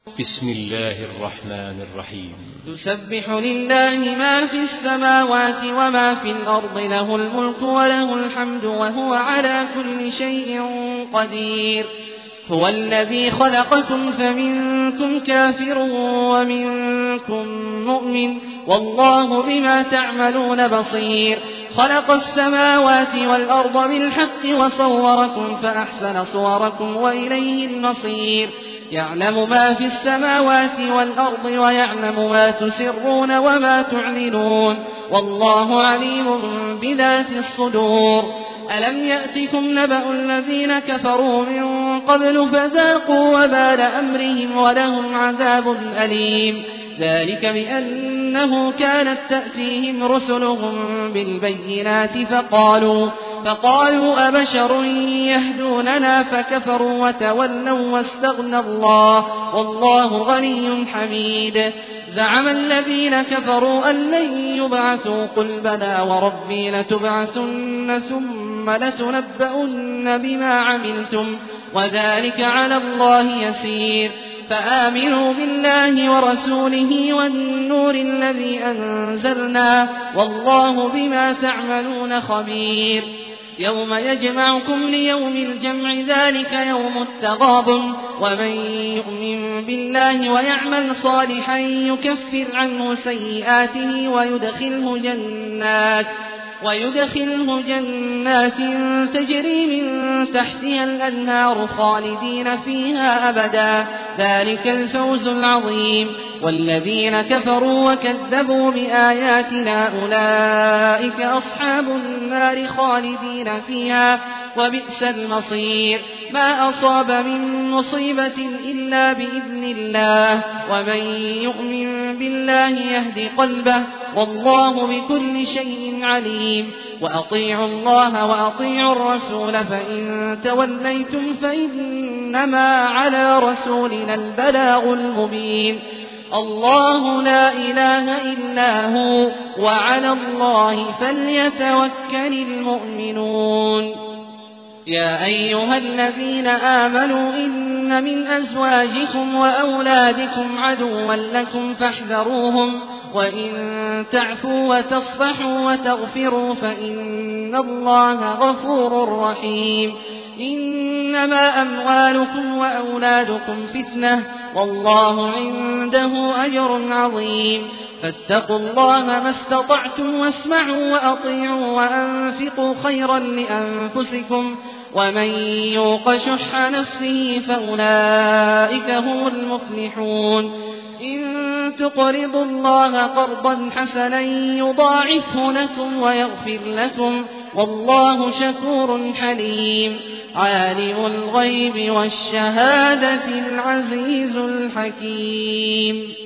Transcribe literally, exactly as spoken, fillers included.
بسم الله الرحمن الرحيم. يسبح لله ما في السماوات وما في الأرض، له الملك وله الحمد وهو على كل شيء قدير. هو الذي خلقكم فمنكم كافر ومنكم مؤمن، والله بما تعملون بصير. خلق السماوات والأرض بالحق وصوركم فأحسن صوركم وإليه المصير. يعلم ما في السماوات والأرض ويعلم ما تسرون وما تعلنون، والله عليم بذات الصدور. ألم يأتكم نبأ الذين كفروا من قبل فذاقوا وبال أمرهم ولهم عذاب أليم. ذلك بأنه كانت تأتيهم رسلهم بالبينات فقالوا فقالوا أبشر يهدوننا فكفروا وتولوا واستغنى الله والله غني حميد. زعم الذين كفروا أن لن يبعثوا، قل بلى وربي لتبعثن ثم لتنبؤن بما عملتم وذلك على الله يسير. فآمنوا بالله ورسوله والنور الذي أنزلنا، والله بما تعملون خبير. يوم يجمعكم ليوم الجمع، ذلك يوم التغابن. ومن يؤمن بالله ويعمل صالحا يكفر عنه سيئاته ويدخله جنات ويدخله جنات تجري من تحتها الأنهار خالدين فيها أبدا، ذلك الفوز العظيم. والذين كفروا وكذبوا بآياتنا أولئك أصحاب النار خالدين فيها وبئس المصير. ما أصاب من مصيبة إلا بإذن الله، ومن يؤمن بالله يهد قلبه، والله بكل شيء عليم. وأطيعوا الله وأطيعوا الرسول، فإن توليتم فإنما على رسولنا البلاغ المبين. الله لا إله إلا هو، وعلى الله فليتوكل المؤمنون. يا أيها الذين آمنوا إن من أزواجكم وأولادكم عدوا لكم فاحذروهم، وإن تعفوا وتصفحوا وتغفروا فإن الله غفور رحيم. إنما أموالكم وأولادكم فتنة، والله عنده أجر عظيم. فاتقوا الله ما استطعتم واسمعوا وأطيعوا وأنفقوا خيرا لأنفسكم، ومن يوق شح نفسه فأولئك هم المفلحون. إن تقرضوا الله قرضا حسنا يضاعفه لكم ويغفر لكم، والله شكور حليم. عالم الغيب والشهادة العزيز الحكيم.